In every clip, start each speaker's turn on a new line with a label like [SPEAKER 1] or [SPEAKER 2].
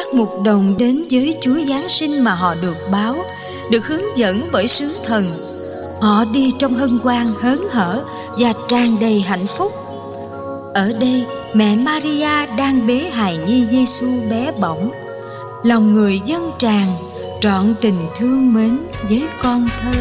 [SPEAKER 1] các mục đồng đến với Chúa Giáng sinh mà họ được báo, được hướng dẫn bởi sứ thần. Họ đi trong hân hoan hớn hở và tràn đầy hạnh phúc. Ở đây, mẹ Maria đang bế hài nhi Giêsu bé bỏng. Lòng người dâng tràn, trọn tình thương mến với con thơ.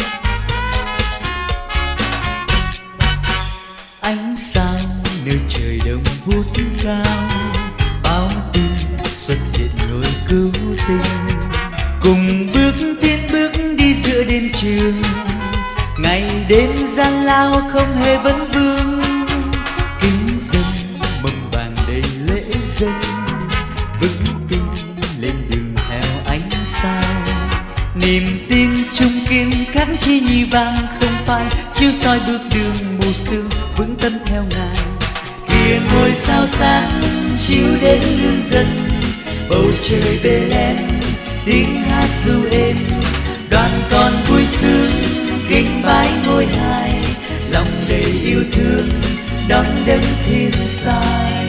[SPEAKER 2] Ánh sao nơi trời đông vút cao, báo tin xuất hiện người cứu tinh. Cùng bước tiến bước đi giữa đêm trường, ngày đêm gian lao không hề vấn vương. Kính dân mâm vàng đầy lễ dân, vững tin lên đường theo ánh sao. Niềm tin chung kiên khắc chi nhì vàng không phai, chiếu soi bước đường mù sương vững tâm theo Ngài. Kìa ngôi sao sáng chiếu đến lương dân, bầu trời Bê-lem tiếng hát ru êm. Đoàn con vui sướng kính bái ngôi Hài, lòng đầy yêu thương đón đấng thiên sai.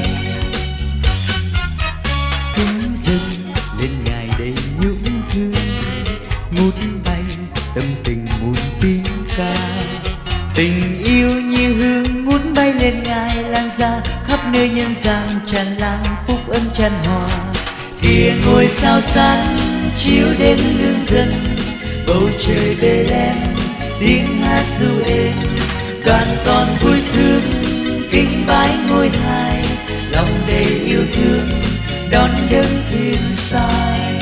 [SPEAKER 2] Kính dâng lên Ngài đầy nhũng thương, ngút bay tâm tình muôn tiếng ca. Tình yêu như hương ngút bay lên Ngài, lan ra khắp nơi nhân gian tràn lan phúc ân tràn hòa. Kìa ngôi sao sáng chiếu đến lương dân, bầu trời Bê-lem tiếng hát ru êm. Đoàn con vui sướng kính bái ngôi Hài, lòng đầy yêu thương đón đấng thiên sai.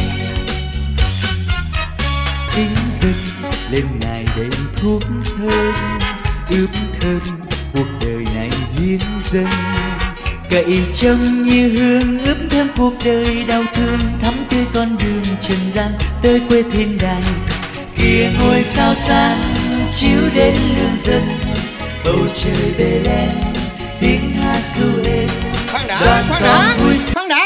[SPEAKER 2] Kính dâng lên Ngài đầy thuốc thơm, ướp thơm cuộc đời này hiến dâng. Cậy trông như hương ướp thêm cuộc đời đau thương, thắm tươi con đường trần gian tới quê thiên đàng. Kìa ngôi sao sáng chiếu đến lương dân, bầu trời Bê-lem tiếng hát ru êm. Đoàn con vui
[SPEAKER 3] khoan đã.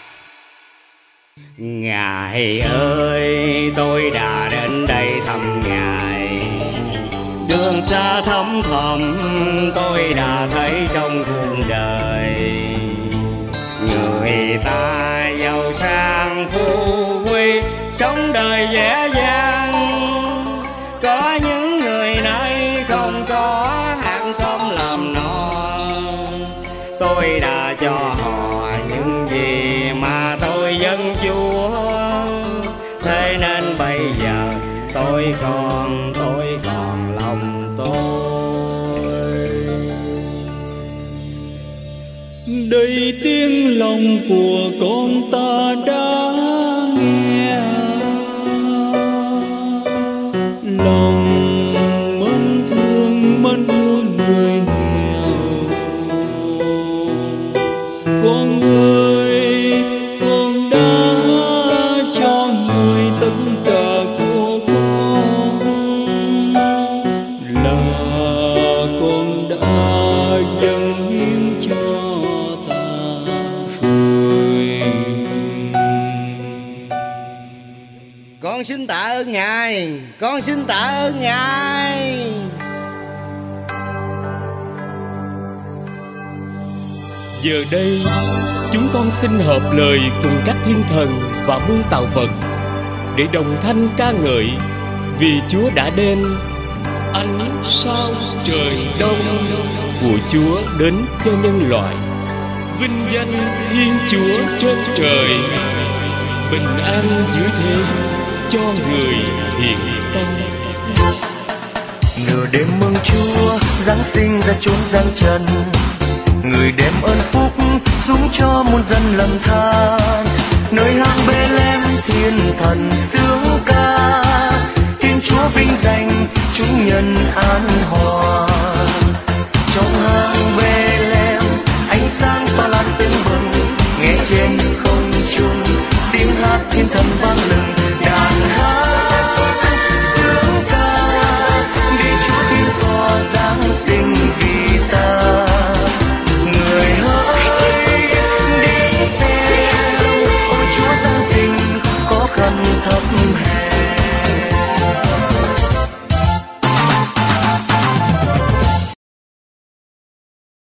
[SPEAKER 4] Ngài ơi, tôi đã đến đây thăm Ngài. Đường xa thăm thầm tôi đã thấy trong cuộc đời. Người ta giàu sang phú quý, sống đời dễ dàng. Có những người nay không có ăn cơm làm no. Tôi đã cho họ những gì mà tôi dâng Chúa. Thế nên bây giờ tôi còn lòng tôi.
[SPEAKER 5] Đây tiếng lòng của con ta đã nghe, lòng mến thương người nghèo. Con ơi, con đã cho người tất cả của con, là con đã dâng hiến cho ta rồi.
[SPEAKER 4] Con xin tạ ơn Ngài, con xin tạ ơn Ngài.
[SPEAKER 5] Giờ đây chúng con xin hợp lời cùng các thiên thần và muôn tạo vật để đồng thanh ca ngợi vì Chúa đã đem ánh sao trời đông của Chúa đến cho nhân loại. Vinh danh Thiên Chúa trên trời, bình an dưới thế cho người thiện tâm.
[SPEAKER 2] Nửa đêm mừng Chúa Giáng sinh ra chốn gian trần, người đem ơn phúc xuống cho muôn dân lầm than. Nơi hang Bê-lem thiên thần xưa